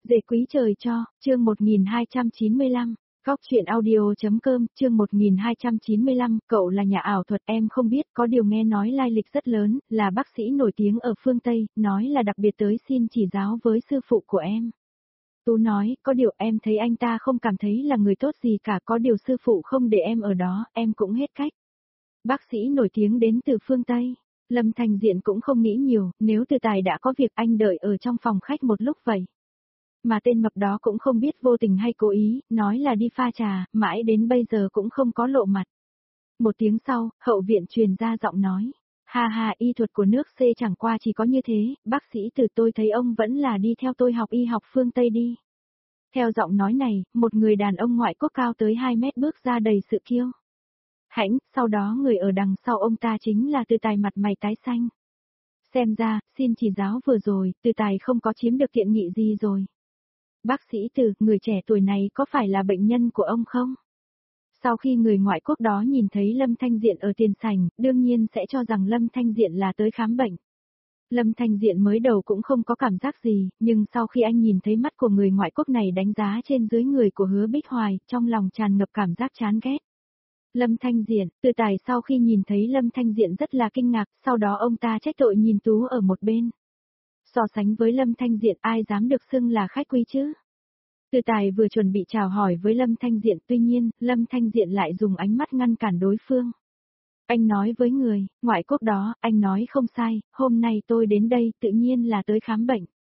Dễ quý trời cho, chương 1295, Góc chuyện audio.com, chương 1295, cậu là nhà ảo thuật em không biết, có điều nghe nói lai lịch rất lớn, là bác sĩ nổi tiếng ở phương Tây, nói là đặc biệt tới xin chỉ giáo với sư phụ của em. Tú nói, có điều em thấy anh ta không cảm thấy là người tốt gì cả, có điều sư phụ không để em ở đó, em cũng hết cách. Bác sĩ nổi tiếng đến từ phương Tây. Lâm Thanh Diện cũng không nghĩ nhiều, nếu Từ Tài đã có việc anh đợi ở trong phòng khách một lúc vậy. Mà tên mập đó cũng không biết vô tình hay cố ý, nói là đi pha trà, mãi đến bây giờ cũng không có lộ mặt. Một tiếng sau, hậu viện truyền ra giọng nói. Ha ha, y thuật của nước C chẳng qua chỉ có như thế, bác sĩ Từ tôi thấy ông vẫn là đi theo tôi học y học phương Tây đi. Theo giọng nói này, một người đàn ông ngoại quốc cao tới 2 mét bước ra đầy sự kiêu hãnh, sau đó người ở đằng sau ông ta chính là Từ Tài, mặt mày tái xanh. Xem ra, xin chỉ giáo vừa rồi, Từ Tài không có chiếm được tiện nghị gì rồi. Bác sĩ Từ, người trẻ tuổi này có phải là bệnh nhân của ông không? Sau khi người ngoại quốc đó nhìn thấy Lâm Thanh Diện ở tiền sảnh, đương nhiên sẽ cho rằng Lâm Thanh Diện là tới khám bệnh. Lâm Thanh Diện mới đầu cũng không có cảm giác gì, nhưng sau khi anh nhìn thấy mắt của người ngoại quốc này đánh giá trên dưới người của Hứa Bích Hoài, trong lòng tràn ngập cảm giác chán ghét. Lâm Thanh Diện, Từ Tài sau khi nhìn thấy Lâm Thanh Diện rất là kinh ngạc, sau đó ông ta trách tội nhìn Tú ở một bên. So sánh với Lâm Thanh Diện ai dám được xưng là khách quý chứ? Từ Tài vừa chuẩn bị chào hỏi với Lâm Thanh Diện, tuy nhiên, Lâm Thanh Diện lại dùng ánh mắt ngăn cản đối phương. Anh nói với người ngoại quốc đó, anh nói không sai, hôm nay tôi đến đây tự nhiên là tới khám bệnh.